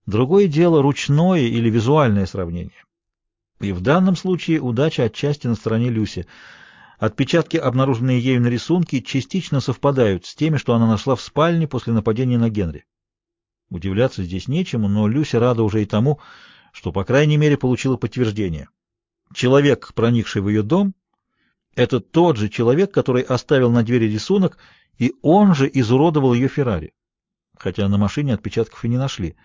Другое дело ручное или визуальное сравнение. И в данном случае удача отчасти на стороне Люси. Отпечатки, обнаруженные ею на рисунке, частично совпадают с теми, что она нашла в спальне после нападения на Генри. Удивляться здесь нечему, но Люси рада уже и тому, что, по крайней мере, получила подтверждение. Человек, проникший в ее дом, это тот же человек, который оставил на двери рисунок, и он же изуродовал ее Феррари, хотя на машине отпечатков и не нашли.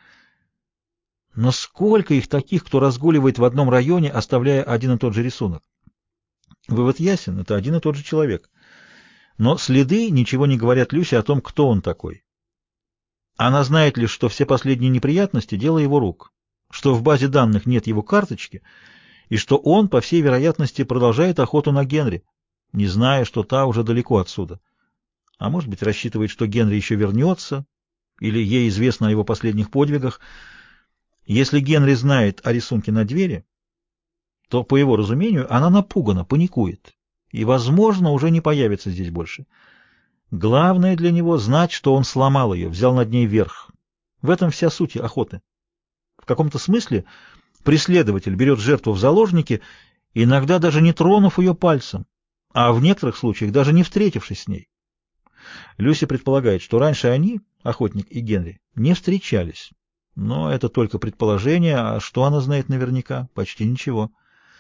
Но сколько их таких, кто разгуливает в одном районе, оставляя один и тот же рисунок? Вывод ясен, это один и тот же человек. Но следы ничего не говорят Люсе о том, кто он такой. Она знает лишь, что все последние неприятности — дело его рук, что в базе данных нет его карточки, и что он, по всей вероятности, продолжает охоту на Генри, не зная, что та уже далеко отсюда. А может быть, рассчитывает, что Генри еще вернется, или ей известно о его последних подвигах. Если Генри знает о рисунке на двери, то, по его разумению, она напугана, паникует, и, возможно, уже не появится здесь больше. Главное для него — знать, что он сломал ее, взял над ней верх. В этом вся суть охоты. В каком-то смысле преследователь берет жертву в заложники, иногда даже не тронув ее пальцем, а в некоторых случаях даже не встретившись с ней. Люси предполагает, что раньше они, охотник и Генри, не встречались. Но это только предположение, а что она знает наверняка? Почти ничего.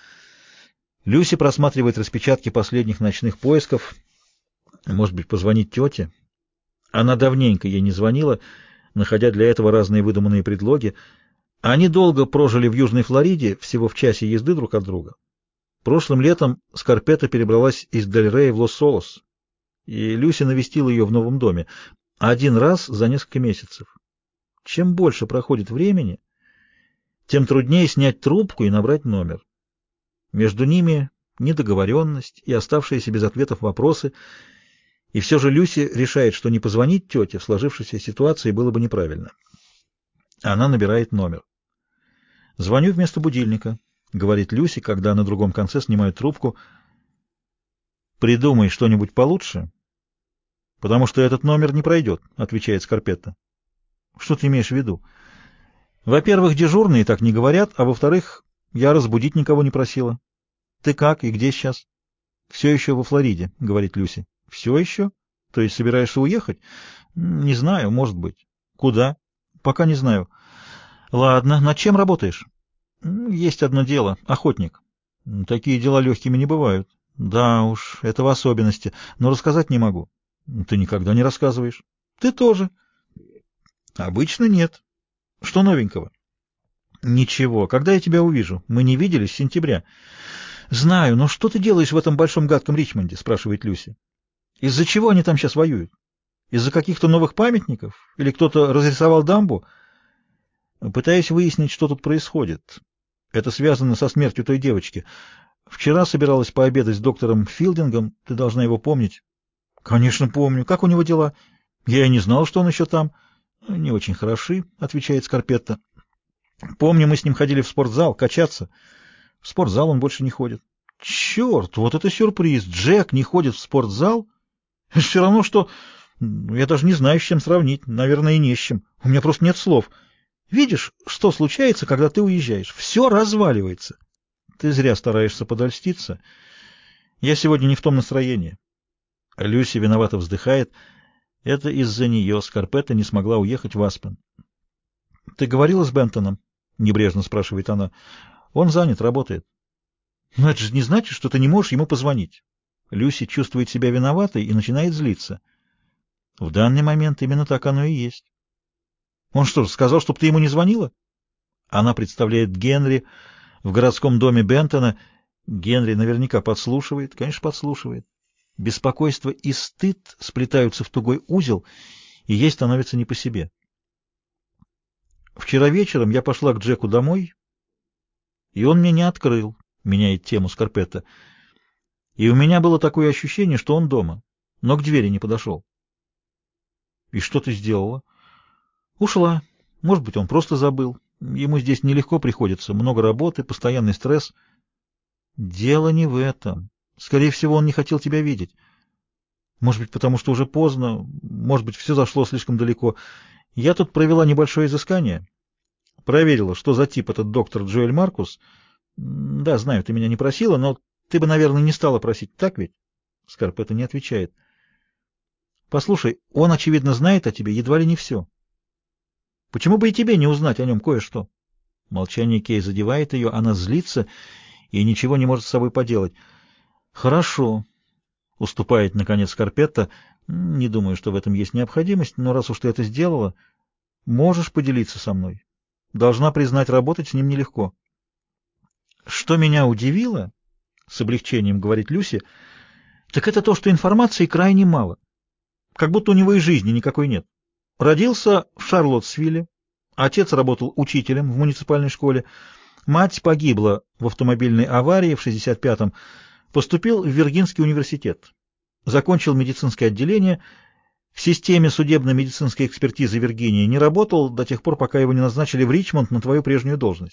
Люси просматривает распечатки последних ночных поисков. Может быть, позвонить тете? Она давненько ей не звонила, находя для этого разные выдуманные предлоги. Они долго прожили в Южной Флориде, всего в часе езды друг от друга. Прошлым летом Скарпетта перебралась из Дель-Рей в Лос-Солос, и Люси навестила ее в новом доме один раз за несколько месяцев. Чем больше проходит времени, тем труднее снять трубку и набрать номер. Между ними недоговоренность и оставшиеся без ответов вопросы, и все же Люси решает, что не позвонить тете в сложившейся ситуации было бы неправильно. Она набирает номер. «Звоню вместо будильника», — говорит Люси, когда на другом конце снимают трубку. «Придумай что-нибудь получше, потому что этот номер не пройдет», — отвечает Скарпетта. «Что ты имеешь в виду?» «Во-первых, дежурные так не говорят, а во-вторых, я разбудить никого не просила». «Ты как и где сейчас?» «Все еще во Флориде», — говорит Люси. «Все еще? То есть собираешься уехать?» «Не знаю, может быть». «Куда?» «Пока не знаю». «Ладно, над чем работаешь?» «Есть одно дело. Охотник». «Такие дела легкими не бывают». «Да уж, это в особенности, но рассказать не могу». «Ты никогда не рассказываешь». «Ты тоже». «Обычно нет». «Что новенького?» «Ничего. Когда я тебя увижу? Мы не виделись с сентября». «Знаю, но что ты делаешь в этом большом гадком Ричмонде?» — спрашивает Люси. «Из-за чего они там сейчас воюют? Из-за каких-то новых памятников? Или кто-то разрисовал дамбу?» «Пытаюсь выяснить, что тут происходит. Это связано со смертью той девочки. Вчера собиралась пообедать с доктором Филдингом. Ты должна его помнить». «Конечно, помню. Как у него дела?» «Я и не знал, что он еще там». «Не очень хороши», — отвечает Скарпетта. «Помню, мы с ним ходили в спортзал качаться». В спортзал он больше не ходит. Черт, вот это сюрприз. Джек не ходит в спортзал? Это все равно, что... Я даже не знаю, с чем сравнить. Наверное, и не с чем. У меня просто нет слов. Видишь, что случается, когда ты уезжаешь? Все разваливается. Ты зря стараешься подольститься. Я сегодня не в том настроении. Люси виновато вздыхает. Это из-за нее Скарпетта не смогла уехать в Аспен. Ты говорила с Бентоном? Небрежно спрашивает она. Он занят, работает. Но это же не значит, что ты не можешь ему позвонить. Люси чувствует себя виноватой и начинает злиться. В данный момент именно так оно и есть. Он что же, сказал, чтобы ты ему не звонила? Она представляет Генри в городском доме Бентона. Генри наверняка подслушивает. Конечно, подслушивает. Беспокойство и стыд сплетаются в тугой узел, и ей становится не по себе. Вчера вечером я пошла к Джеку домой, и он мне не открыл, меняет тему Скарпетта. И у меня было такое ощущение, что он дома, но к двери не подошел. И что ты сделала? Ушла. Может быть, он просто забыл. Ему здесь нелегко приходится, много работы, постоянный стресс. Дело не в этом. Скорее всего, он не хотел тебя видеть. Может быть, потому что уже поздно, может быть, все зашло слишком далеко. Я тут провела небольшое изыскание. Проверила, что за тип этот доктор Джоэль Маркус. Да, знаю, ты меня не просила, но ты бы, наверное, не стала просить, так ведь? Скарпетта не отвечает. Послушай, он, очевидно, знает о тебе едва ли не все. Почему бы и тебе не узнать о нем кое-что? Молчание Кей задевает ее, она злится и ничего не может с собой поделать. Хорошо, уступает, наконец, Скарпетта. Не думаю, что в этом есть необходимость, но раз уж ты это сделала, можешь поделиться со мной. Должна признать, работать с ним нелегко. Что меня удивило, с облегчением говорит Люси, так это то, что информации крайне мало. Как будто у него и жизни никакой нет. Родился в Шарлоттсвилле, отец работал учителем в муниципальной школе, мать погибла в автомобильной аварии в 65-м, поступил в Виргинский университет, закончил медицинское отделение, в системе судебно-медицинской экспертизы Виргинии не работал до тех пор, пока его не назначили в Ричмонд на твою прежнюю должность.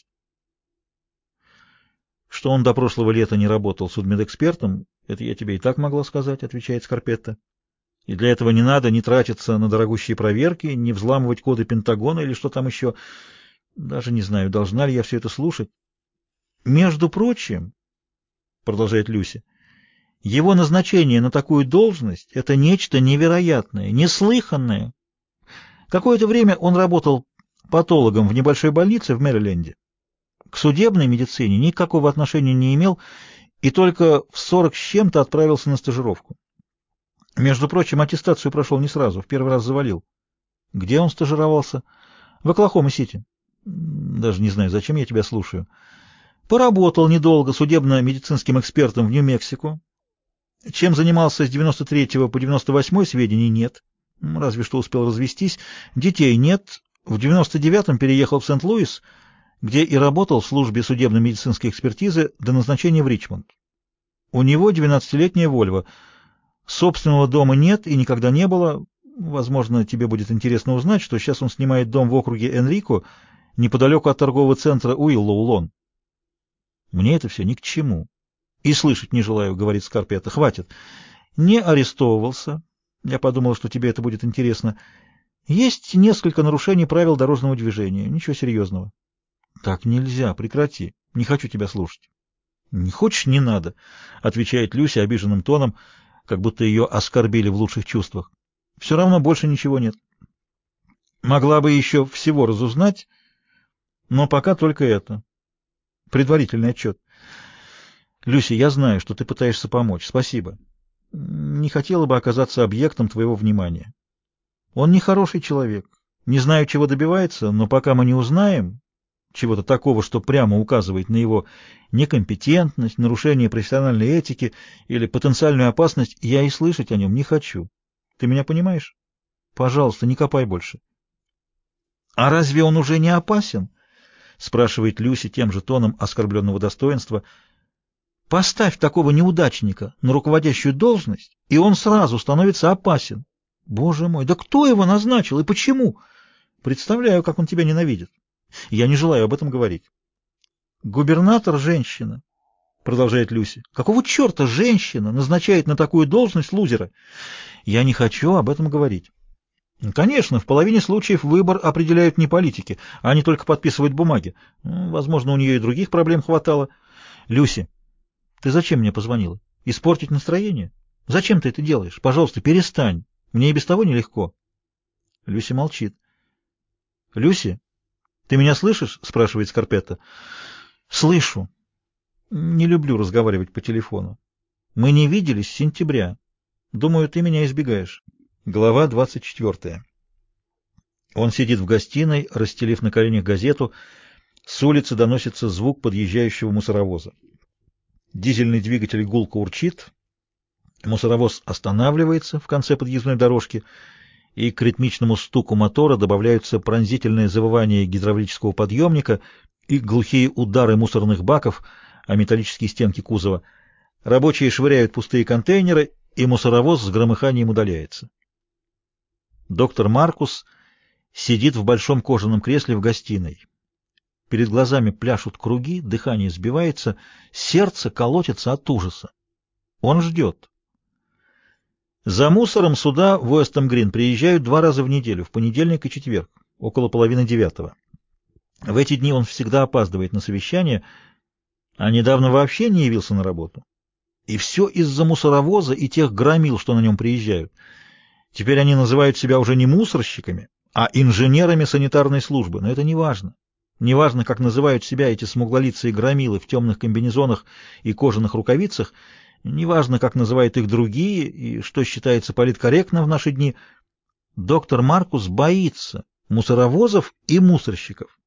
Что он до прошлого лета не работал судмедэкспертом, это я тебе и так могла сказать, отвечает Скарпетта. И для этого не надо ни тратиться на дорогущие проверки, ни взламывать коды Пентагона или что там еще. Даже не знаю, должна ли я все это слушать. Между прочим, продолжает Люси, его назначение на такую должность — это нечто невероятное, неслыханное. Какое-то время он работал патологом в небольшой больнице в Мэриленде. К судебной медицине никакого отношения не имел и только в 40 с чем-то отправился на стажировку. Между прочим, аттестацию прошел не сразу, в первый раз завалил. Где он стажировался? В Оклахома-Сити. Даже не знаю, зачем я тебя слушаю. Поработал недолго судебно-медицинским экспертом в Нью-Мексико. Чем занимался с 93 по 98 сведений нет. Разве что успел развестись. Детей нет. В 99-м переехал в Сент-Луис, где и работал в службе судебно-медицинской экспертизы до назначения в Ричмонд. У него 12-летняя Вольво. Собственного дома нет и никогда не было. Возможно, тебе будет интересно узнать, что сейчас он снимает дом в округе Энрико, неподалеку от торгового центра Уиллоу-Лон. Мне это все ни к чему. И слышать не желаю, говорит Скарпетта. Хватит. Не арестовывался. Я подумал, что тебе это будет интересно. Есть несколько нарушений правил дорожного движения. Ничего серьезного. Так нельзя, прекрати. Не хочу тебя слушать. Не хочешь, не надо, отвечает Люся обиженным тоном, как будто ее оскорбили в лучших чувствах. Все равно больше ничего нет. Могла бы еще всего разузнать, но пока только это. Предварительный отчет. Люси, я знаю, что ты пытаешься помочь. Спасибо. Не хотела бы оказаться объектом твоего внимания. Он нехороший человек. Не знаю, чего добивается, но пока мы не узнаем чего-то такого, что прямо указывает на его некомпетентность, нарушение профессиональной этики или потенциальную опасность, я и слышать о нем не хочу. Ты меня понимаешь? Пожалуйста, не копай больше. — А разве он уже не опасен? — спрашивает Люси тем же тоном оскорбленного достоинства. — Поставь такого неудачника на руководящую должность, и он сразу становится опасен. Боже мой, да кто его назначил и почему? Представляю, как он тебя ненавидит. Я не желаю об этом говорить. Губернатор — женщина, продолжает Люси. Какого черта женщина назначает на такую должность лузера? Я не хочу об этом говорить. Конечно, в половине случаев выбор определяют не политики, а они только подписывают бумаги. Возможно, у нее и других проблем хватало. Люси, ты зачем мне позвонила? Испортить настроение? Зачем ты это делаешь? Пожалуйста, перестань. Мне и без того нелегко. Люси молчит. Люси, ты меня слышишь? Спрашивает Скарпетта. Слышу. Не люблю разговаривать по телефону. Мы не виделись с сентября. Думаю, ты меня избегаешь. Глава 24. Он сидит в гостиной, расстелив на коленях газету. С улицы доносится звук подъезжающего мусоровоза. Дизельный двигатель гулко урчит. Мусоровоз останавливается в конце подъездной дорожки, и к ритмичному стуку мотора добавляются пронзительное завывание гидравлического подъемника и глухие удары мусорных баков о металлические стенки кузова. Рабочие швыряют пустые контейнеры, и мусоровоз с громыханием удаляется. Доктор Маркус сидит в большом кожаном кресле в гостиной. Перед глазами пляшут круги, дыхание сбивается, сердце колотится от ужаса. Он ждет. За мусором суда в Уэстом-Грин приезжают 2 раза в неделю, в понедельник и четверг, около 8:30. В эти дни он всегда опаздывает на совещание, а недавно вообще не явился на работу. И все из-за мусоровоза и тех громил, что на нем приезжают. Теперь они называют себя уже не мусорщиками, а инженерами санитарной службы, но это не важно. Не важно, как называют себя эти смуглолицые громилы в темных комбинезонах и кожаных рукавицах, не важно, как называют их другие и что считается политкорректно в наши дни. Доктор Маркус боится мусоровозов и мусорщиков.